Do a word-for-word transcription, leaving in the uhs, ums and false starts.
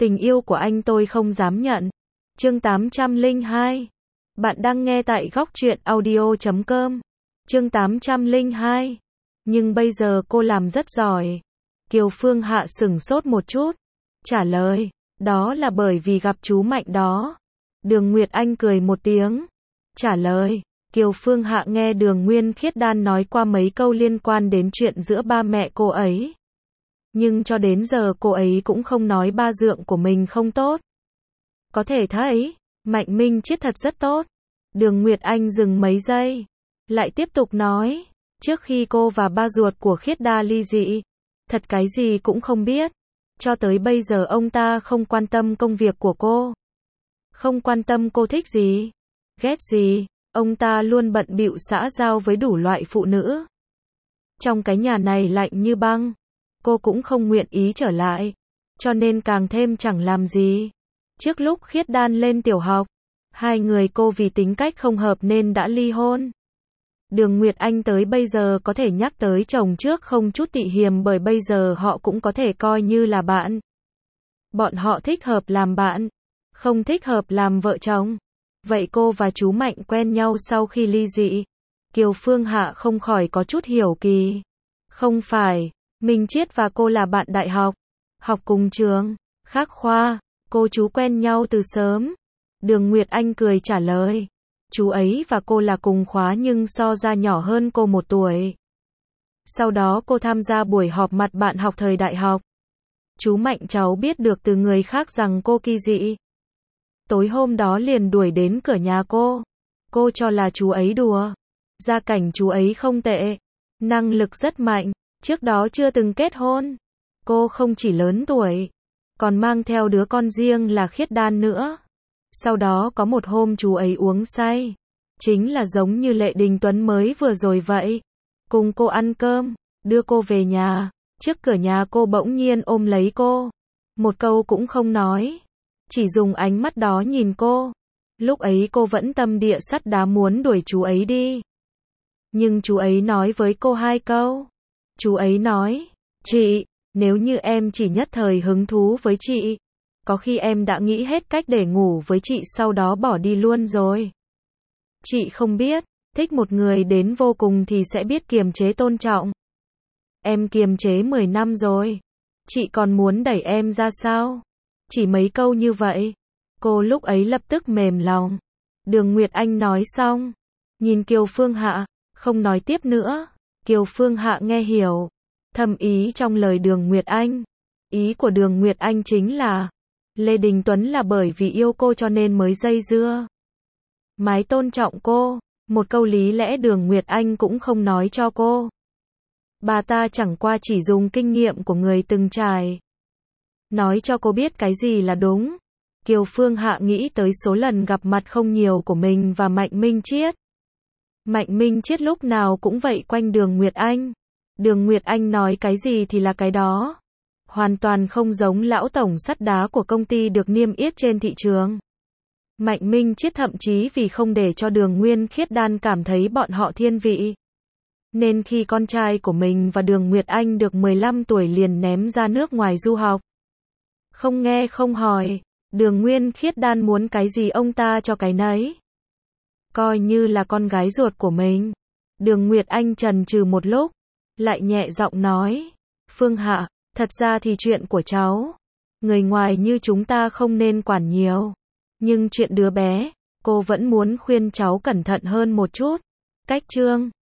Tình yêu của anh tôi không dám nhận. Chương tám trăm lẻ hai. Bạn đang nghe tại góc truyện audio chấm com. Chương tám trăm lẻ hai. Nhưng bây giờ cô làm rất giỏi. Kiều Phương Hạ sửng sốt một chút. Trả lời, đó là bởi vì gặp chú Mạnh đó. Đường Nguyệt Anh cười một tiếng. Trả lời, Kiều Phương Hạ nghe Đường Nguyên Khiết Đan nói qua mấy câu liên quan đến chuyện giữa ba mẹ cô ấy. Nhưng cho đến giờ cô ấy cũng không nói ba dượng của mình không tốt. Có thể thấy, Mạnh Minh Triết thật rất tốt. Đường Nguyệt Anh dừng mấy giây, lại tiếp tục nói, trước khi cô và ba ruột của Khiết Đa ly dị, thật cái gì cũng không biết. Cho tới bây giờ ông ta không quan tâm công việc của cô. Không quan tâm cô thích gì, ghét gì, ông ta luôn bận bịu xã giao với đủ loại phụ nữ. Trong cái nhà này lạnh như băng, cô cũng không nguyện ý trở lại, cho nên càng thêm chẳng làm gì. Trước lúc Khiết Đan lên tiểu học, hai người cô vì tính cách không hợp nên đã ly hôn. Đường Nguyệt Anh tới bây giờ có thể nhắc tới chồng trước không chút tị hiềm bởi bây giờ họ cũng có thể coi như là bạn. Bọn họ thích hợp làm bạn, không thích hợp làm vợ chồng. Vậy cô và chú Mạnh quen nhau sau khi ly dị? Kiều Phương Hạ không khỏi có chút hiểu kỳ. Không phải, Minh Triết và cô là bạn đại học, học cùng trường, khác khoa, cô chú quen nhau từ sớm. Đường Nguyệt Anh cười trả lời, chú ấy và cô là cùng khóa nhưng so ra nhỏ hơn cô một tuổi. Sau đó cô tham gia buổi họp mặt bạn học thời đại học. Chú Mạnh cháu biết được từ người khác rằng cô kỳ dị. Tối hôm đó liền đuổi đến cửa nhà cô. Cô cho là chú ấy đùa. Gia cảnh chú ấy không tệ, năng lực rất mạnh, trước đó chưa từng kết hôn. Cô không chỉ lớn tuổi, còn mang theo đứa con riêng là Khiết Đan nữa. Sau đó có một hôm chú ấy uống say, chính là giống như Lệ Đình Tuấn mới vừa rồi vậy. Cùng cô ăn cơm, đưa cô về nhà, trước cửa nhà cô bỗng nhiên ôm lấy cô. Một câu cũng không nói, chỉ dùng ánh mắt đó nhìn cô. Lúc ấy cô vẫn tâm địa sắt đá muốn đuổi chú ấy đi. Nhưng chú ấy nói với cô hai câu. Chú ấy nói, chị, nếu như em chỉ nhất thời hứng thú với chị, có khi em đã nghĩ hết cách để ngủ với chị sau đó bỏ đi luôn rồi. Chị không biết, thích một người đến vô cùng thì sẽ biết kiềm chế tôn trọng. Em kiềm chế mười năm rồi, chị còn muốn đẩy em ra sao? Chỉ mấy câu như vậy, cô lúc ấy lập tức mềm lòng. Đường Nguyệt Anh nói xong, nhìn Kiều Phương Hạ, không nói tiếp nữa. Kiều Phương Hạ nghe hiểu thâm ý trong lời Đường Nguyệt Anh. Ý của Đường Nguyệt Anh chính là Lê Đình Tuấn là bởi vì yêu cô cho nên mới dây dưa. Mái tôn trọng cô, một câu lý lẽ Đường Nguyệt Anh cũng không nói cho cô. Bà ta chẳng qua chỉ dùng kinh nghiệm của người từng trải, nói cho cô biết cái gì là đúng. Kiều Phương Hạ nghĩ tới số lần gặp mặt không nhiều của mình và Mạnh Minh Triết. Mạnh Minh Triết lúc nào cũng vậy quanh Đường Nguyệt Anh. Đường Nguyệt Anh nói cái gì thì là cái đó. Hoàn toàn không giống lão tổng sắt đá của công ty được niêm yết trên thị trường. Mạnh Minh Triết thậm chí vì không để cho Đường Nguyên Khiết Đan cảm thấy bọn họ thiên vị, nên khi con trai của mình và Đường Nguyệt Anh được mười lăm tuổi liền ném ra nước ngoài du học. Không nghe không hỏi, Đường Nguyên Khiết Đan muốn cái gì ông ta cho cái nấy. Coi như là con gái ruột của mình. Đường Nguyệt Anh chần chừ một lúc, lại nhẹ giọng nói, Phương Hạ, thật ra thì chuyện của cháu, người ngoài như chúng ta không nên quản nhiều. Nhưng chuyện đứa bé, cô vẫn muốn khuyên cháu cẩn thận hơn một chút. Cách chương